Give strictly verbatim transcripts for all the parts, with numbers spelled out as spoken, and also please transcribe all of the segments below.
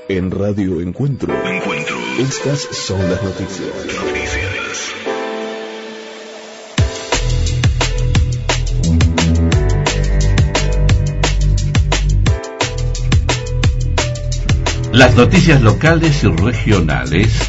En Radio Encuentro. Encuentro. Estas son las noticias. Noticias. Las noticias locales y regionales.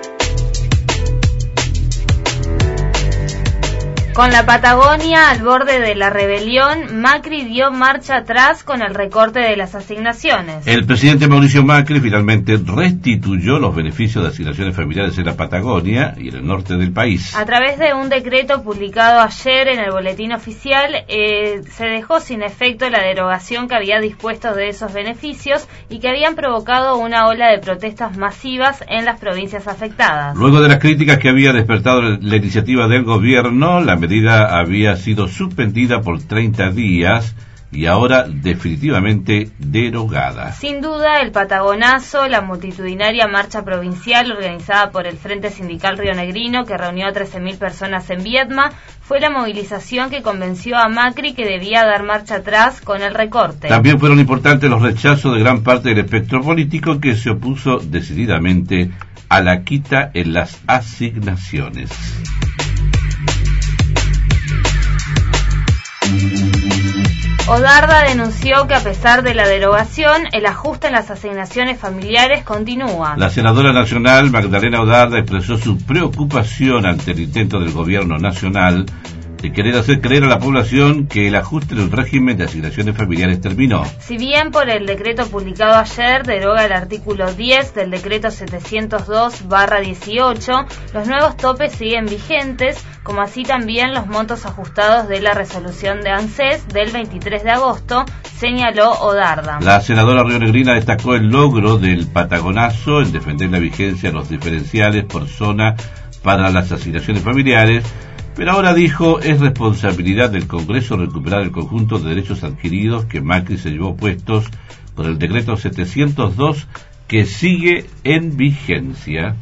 Con la Patagonia al borde de la rebelión, Macri dio marcha atrás con el recorte de las asignaciones. El presidente Mauricio Macri finalmente restituyó los beneficios de asignaciones familiares en la Patagonia y en el norte del país. A través de un decreto publicado ayer en el boletín oficial, eh, se dejó sin efecto la derogación que había dispuesto de esos beneficios y que habían provocado una ola de protestas masivas en las provincias afectadas. Luego de las críticas que había despertado la iniciativa del gobierno, la medida había sido suspendida por treinta días y ahora definitivamente derogada. Sin duda, el Patagonazo, la multitudinaria marcha provincial organizada por el Frente Sindical Rionegrino, que reunió a trece mil personas en Viedma, fue la movilización que convenció a Macri que debía dar marcha atrás con el recorte. También fueron importantes los rechazos de gran parte del espectro político que se opuso decididamente a la quita en las asignaciones. Odarda denunció que a pesar de la derogación, el ajuste en las asignaciones familiares continúa. La senadora nacional Magdalena Odarda expresó su preocupación ante el intento del gobierno nacional de querer hacer creer a la población que el ajuste del régimen de asignaciones familiares terminó. Si bien por el decreto publicado ayer deroga el artículo diez del decreto setecientos dos barra dieciocho, los nuevos topes siguen vigentes, como así también los montos ajustados de la resolución de ANSES del veintitrés de agosto, señaló Odarda. La senadora rionegrina destacó el logro del Patagonazo en defender la vigencia de los diferenciales por zona para las asignaciones familiares, pero ahora dijo, es responsabilidad del Congreso recuperar el conjunto de derechos adquiridos que Macri se llevó puestos por el decreto setecientos dos que sigue en vigencia.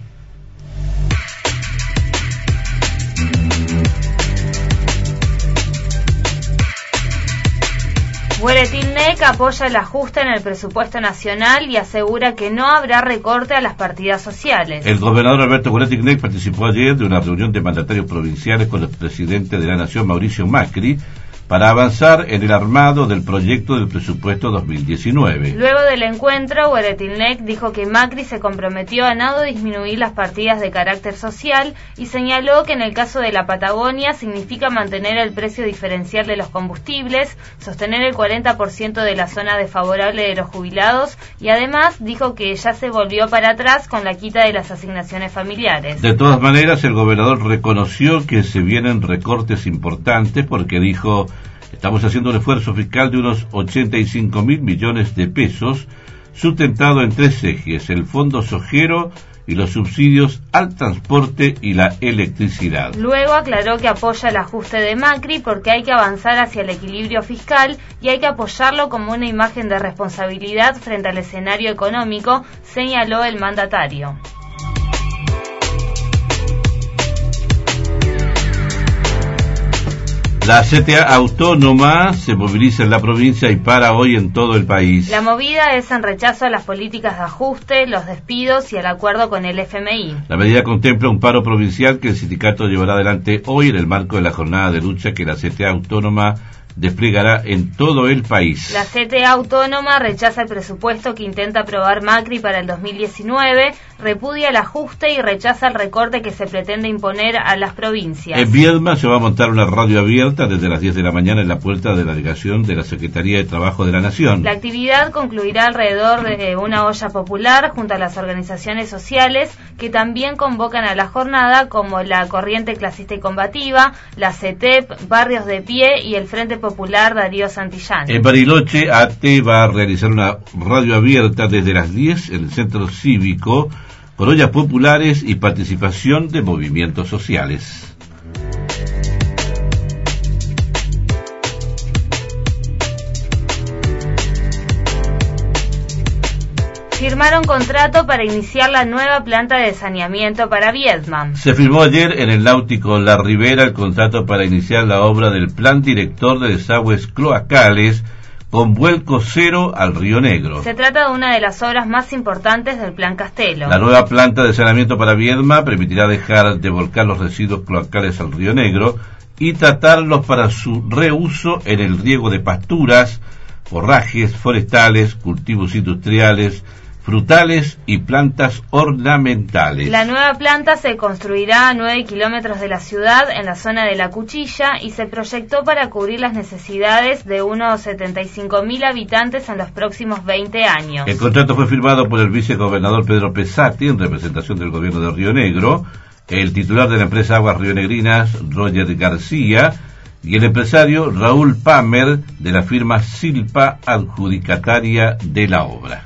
Boletín N E C apoya el ajuste en el presupuesto nacional y asegura que no habrá recorte a las partidas sociales. El gobernador Alberto Boletín N E C participó ayer de una reunión de mandatarios provinciales con el presidente de la Nación, Mauricio Macri, para avanzar en el armado del proyecto del presupuesto dos mil diecinueve. Luego del encuentro, Boletín N E C dijo que Macri se comprometió a no disminuir las partidas de carácter social y señaló que en el caso de la Patagonia significa mantener el precio diferencial de los combustibles, sostener el cuarenta por ciento de la zona desfavorable de los jubilados y además dijo que ya se volvió para atrás con la quita de las asignaciones familiares. De todas maneras, el gobernador reconoció que se vienen recortes importantes porque dijo: estamos haciendo un esfuerzo fiscal de unos ochenta y cinco mil millones de pesos, sustentado en tres ejes: el fondo sojero y los subsidios al transporte y la electricidad. Luego aclaró que apoya el ajuste de Macri porque hay que avanzar hacia el equilibrio fiscal y hay que apoyarlo como una imagen de responsabilidad frente al escenario económico, señaló el mandatario. La C T A autónoma se moviliza en la provincia y para hoy en todo el país. La movida es en rechazo a las políticas de ajuste, los despidos y al acuerdo con el F M I. La medida contempla un paro provincial que el sindicato llevará adelante hoy en el marco de la jornada de lucha que la C T A autónoma desplegará en todo el país. La C T A autónoma rechaza el presupuesto que intenta aprobar Macri para el dos mil diecinueve, repudia el ajuste y rechaza el recorte que se pretende imponer a las provincias. En Viedma se va a montar una radio abierta desde las diez de la mañana en la puerta de la delegación de la Secretaría de Trabajo de la Nación. La actividad concluirá alrededor de una olla popular junto a las organizaciones sociales que también convocan a la jornada, como la Corriente Clasista y Combativa, la C E T E P, Barrios de Pie y el Frente Popular Darío Santillán. En Bariloche, A T E va a realizar una radio abierta desde las diez en el centro cívico, con ollas populares y participación de movimientos sociales. Firmaron contrato para iniciar la nueva planta de saneamiento para Viedma. Se firmó ayer en el Náutico La Ribera el contrato para iniciar la obra del Plan Director de Desagües Cloacales, con vuelco cero al Río Negro. Se trata de una de las obras más importantes del Plan Castelo. La nueva planta de saneamiento para Viedma permitirá dejar de volcar los residuos cloacales al Río Negro y tratarlos para su reuso en el riego de pasturas, forrajes forestales, cultivos industriales, frutales y plantas ornamentales. La nueva planta se construirá a nueve kilómetros de la ciudad, en la zona de La Cuchilla, y se proyectó para cubrir las necesidades de unos setenta y cinco mil habitantes en los próximos veinte años. El contrato fue firmado por el vicegobernador Pedro Pesati en representación del gobierno de Río Negro, el titular de la empresa Aguas Rionegrinas, Roger García, y el empresario Raúl Pamer, de la firma Silpa, adjudicataria de la obra.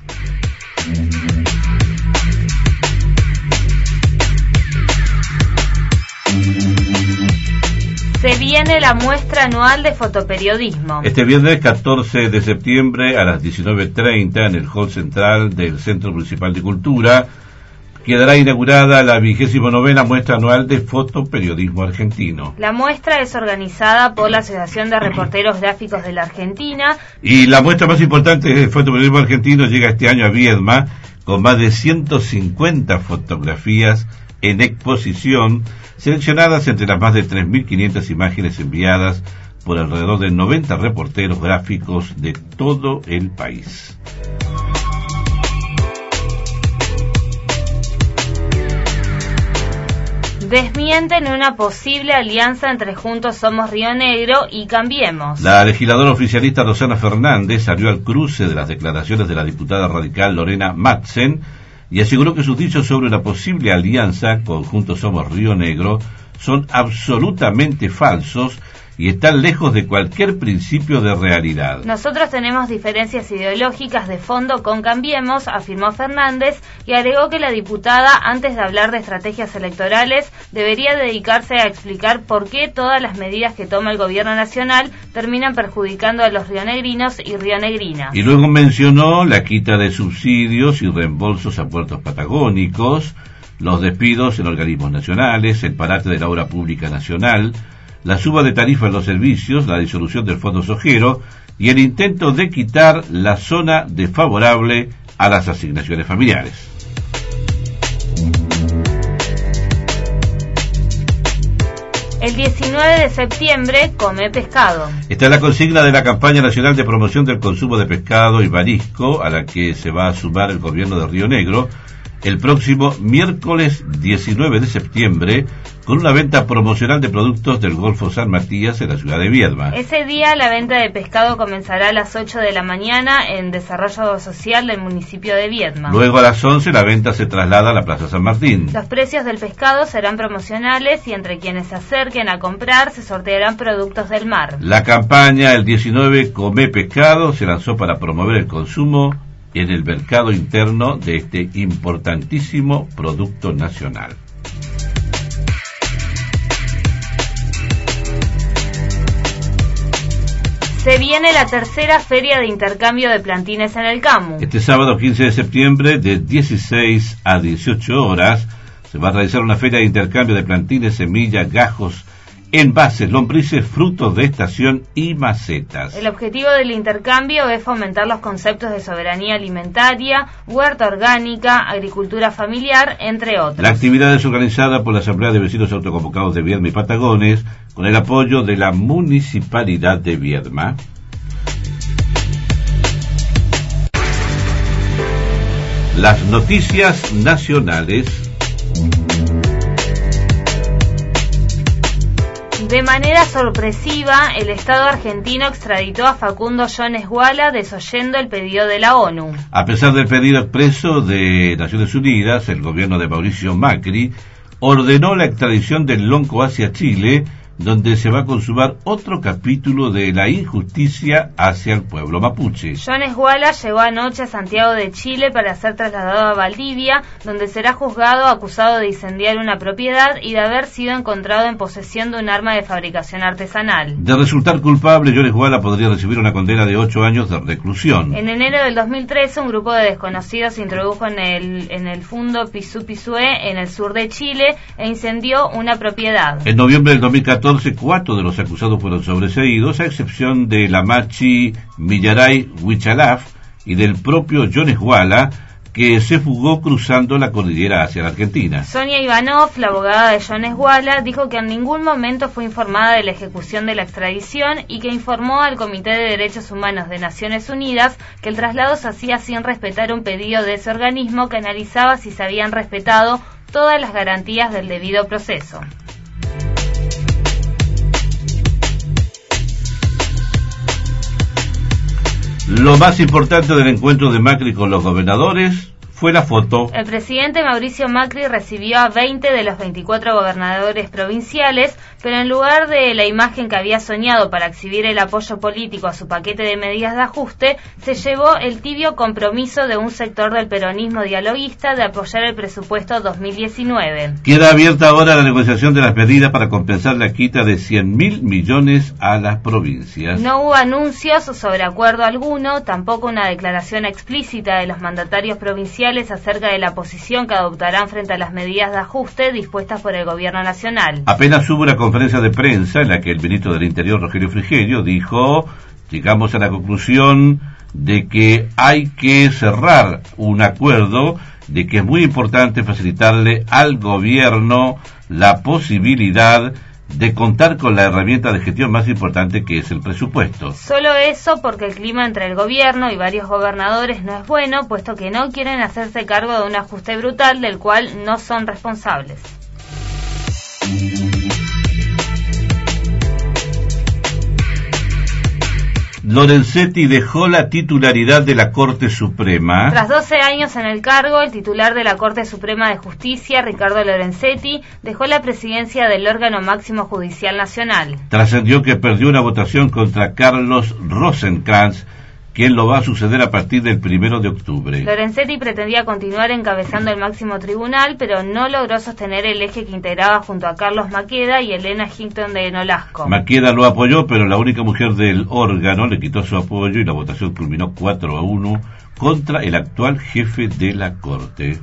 Se viene la muestra anual de fotoperiodismo. Este viernes catorce de septiembre a las diecinueve treinta en el hall central del Centro Municipal de Cultura quedará inaugurada la vigésima novena muestra anual de fotoperiodismo argentino. La muestra es organizada por la Asociación de Reporteros Gráficos de la Argentina. Y la muestra más importante de fotoperiodismo argentino llega este año a Viedma, con más de ciento cincuenta fotografías en exposición, seleccionadas entre las más de tres mil quinientas imágenes enviadas por alrededor de noventa reporteros gráficos de todo el país. Desmienten una posible alianza entre Juntos Somos Río Negro y Cambiemos. La legisladora oficialista Rosana Fernández salió al cruce de las declaraciones de la diputada radical Lorena Madsen y aseguró que sus dichos sobre una posible alianza con Juntos Somos Río Negro son absolutamente falsos y están lejos de cualquier principio de realidad. Nosotros tenemos diferencias ideológicas de fondo con Cambiemos, afirmó Fernández, y agregó que la diputada, antes de hablar de estrategias electorales, debería dedicarse a explicar por qué todas las medidas que toma el gobierno nacional terminan perjudicando a los rionegrinos y rionegrinas. Y luego mencionó la quita de subsidios y reembolsos a puertos patagónicos, los despidos en organismos nacionales, el parate de la obra pública nacional, la suba de tarifa en los servicios, la disolución del Fondo Sojero y el intento de quitar la zona desfavorable a las asignaciones familiares. El diecinueve de septiembre, come pescado. Esta es la consigna de la campaña nacional de promoción del consumo de pescado y marisco, a la que se va a sumar el gobierno de Río Negro el próximo miércoles diecinueve de septiembre, con una venta promocional de productos del Golfo San Matías en la ciudad de Viedma. Ese día la venta de pescado comenzará a las ocho de la mañana en Desarrollo Social del municipio de Viedma. Luego a las once la venta se traslada a la Plaza San Martín. Los precios del pescado serán promocionales y entre quienes se acerquen a comprar se sortearán productos del mar. La campaña el diecinueve Come Pescado se lanzó para promover el consumo en el mercado interno de este importantísimo producto nacional. Se viene la tercera feria de intercambio de plantines en el Camu. Este sábado quince de septiembre, de dieciséis a dieciocho horas, se va a realizar una feria de intercambio de plantines, semillas, gajos, envases, lombrices, frutos de estación y macetas. El objetivo del intercambio es fomentar los conceptos de soberanía alimentaria, huerta orgánica, agricultura familiar, entre otros. La actividad es organizada por la Asamblea de Vecinos Autoconvocados de Viedma y Patagones, con el apoyo de la Municipalidad de Viedma. Las noticias nacionales. De manera sorpresiva, el Estado argentino extraditó a Facundo John Esguala, desoyendo el pedido de la ONU. A pesar del pedido expreso de Naciones Unidas, el gobierno de Mauricio Macri ordenó la extradición del lonco hacia Chile, donde se va a consumar otro capítulo de la injusticia hacia el pueblo mapuche. John Esguala llegó anoche a Santiago de Chile para ser trasladado a Valdivia, donde será juzgado acusado de incendiar una propiedad y de haber sido encontrado en posesión de un arma de fabricación artesanal. De resultar culpable, John Esguala podría recibir una condena de ocho años de reclusión. En enero del dos mil trece, un grupo de desconocidos se introdujo en el, en el fundo Pisú Pisué, en el sur de Chile, e incendió una propiedad. En noviembre del dos mil catorce, catorce, cuatro de los acusados fueron sobreseídos, a excepción de Lamachi Millaray Huichalaf y del propio Jones Wala, que se fugó cruzando la cordillera hacia la Argentina. Sonia Ivanov, la abogada de Jones Wala, dijo que en ningún momento fue informada de la ejecución de la extradición y que informó al Comité de Derechos Humanos de Naciones Unidas que el traslado se hacía sin respetar un pedido de ese organismo que analizaba si se habían respetado todas las garantías del debido proceso. Lo más importante del encuentro de Macri con los gobernadores fue la foto. El presidente Mauricio Macri recibió a veinte de los veinticuatro gobernadores provinciales, pero en lugar de la imagen que había soñado para exhibir el apoyo político a su paquete de medidas de ajuste, se llevó el tibio compromiso de un sector del peronismo dialoguista de apoyar el presupuesto dos mil diecinueve. Queda abierta ahora la negociación de las medidas para compensar la quita de cien mil millones a las provincias. No hubo anuncios sobre acuerdo alguno, tampoco una declaración explícita de los mandatarios provinciales acerca de la posición que adoptarán frente a las medidas de ajuste dispuestas por el gobierno nacional. Apenas hubo una conferencia de prensa en la que el ministro del Interior, Rogelio Frigerio, dijo: llegamos a la conclusión de que hay que cerrar un acuerdo, de que es muy importante facilitarle al gobierno la posibilidad de contar con la herramienta de gestión más importante, que es el presupuesto. Solo eso, porque el clima entre el gobierno y varios gobernadores no es bueno, puesto que no quieren hacerse cargo de un ajuste brutal del cual no son responsables. Lorenzetti dejó la titularidad de la Corte Suprema. Tras doce años en el cargo, el titular de la Corte Suprema de Justicia, Ricardo Lorenzetti, dejó la presidencia del órgano máximo judicial nacional. Trascendió que perdió una votación contra Carlos Rosenkrantz, quien lo va a suceder a partir del primero de octubre. Lorenzetti pretendía continuar encabezando el máximo tribunal, pero no logró sostener el eje que integraba junto a Carlos Maqueda y Elena Hinton de Nolasco. Maqueda lo apoyó, pero la única mujer del órgano le quitó su apoyo y la votación culminó cuatro a uno contra el actual jefe de la Corte.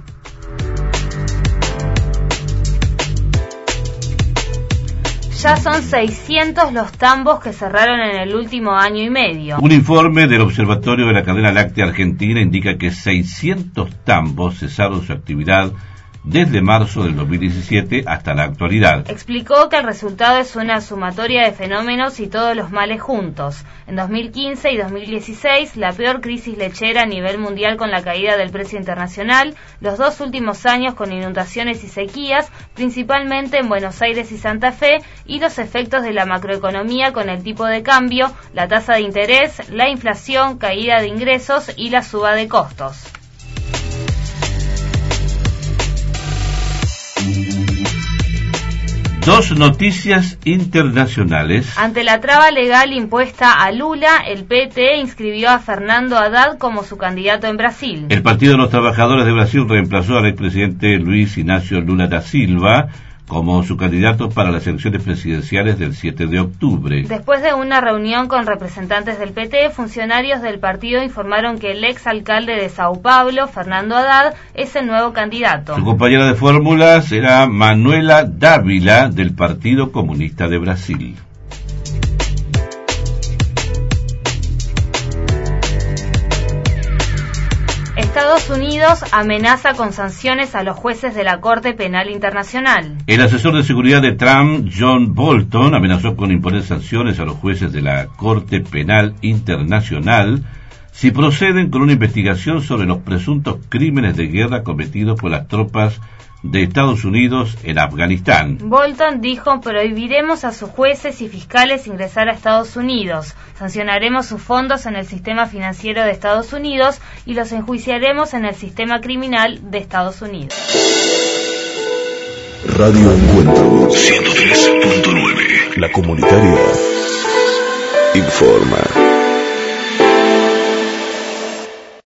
Ya son seiscientos los tambos que cerraron en el último año y medio. Un informe del Observatorio de la Cadena Láctea Argentina indica que seiscientos tambos cesaron su actividad desde marzo del dos mil diecisiete hasta la actualidad. Explicó que el resultado es una sumatoria de fenómenos y todos los males juntos. En dos mil quince y dos mil dieciséis, la peor crisis lechera a nivel mundial con la caída del precio internacional, los dos últimos años con inundaciones y sequías, principalmente en Buenos Aires y Santa Fe, y los efectos de la macroeconomía con el tipo de cambio, la tasa de interés, la inflación, caída de ingresos y la suba de costos. Dos noticias internacionales. Ante la traba legal impuesta a Lula, el P T inscribió a Fernando Haddad como su candidato en Brasil. El Partido de los Trabajadores de Brasil reemplazó al expresidente Luis Ignacio Lula da Silva como su candidato para las elecciones presidenciales del siete de octubre. Después de una reunión con representantes del P T, funcionarios del partido informaron que el ex alcalde de Sao Paulo, Fernando Haddad, es el nuevo candidato. Su compañera de fórmula será Manuela Dávila, del Partido Comunista de Brasil. Estados Unidos amenaza con sanciones a los jueces de la Corte Penal Internacional. El asesor de seguridad de Trump, John Bolton, amenazó con imponer sanciones a los jueces de la Corte Penal Internacional si proceden con una investigación sobre los presuntos crímenes de guerra cometidos por las tropas de Estados Unidos en Afganistán. Bolton dijo: prohibiremos a sus jueces y fiscales ingresar a Estados Unidos, sancionaremos sus fondos en el sistema financiero de Estados Unidos y los enjuiciaremos en el sistema criminal de Estados Unidos. Radio Encuentro ciento tres punto nueve. La comunitaria informa.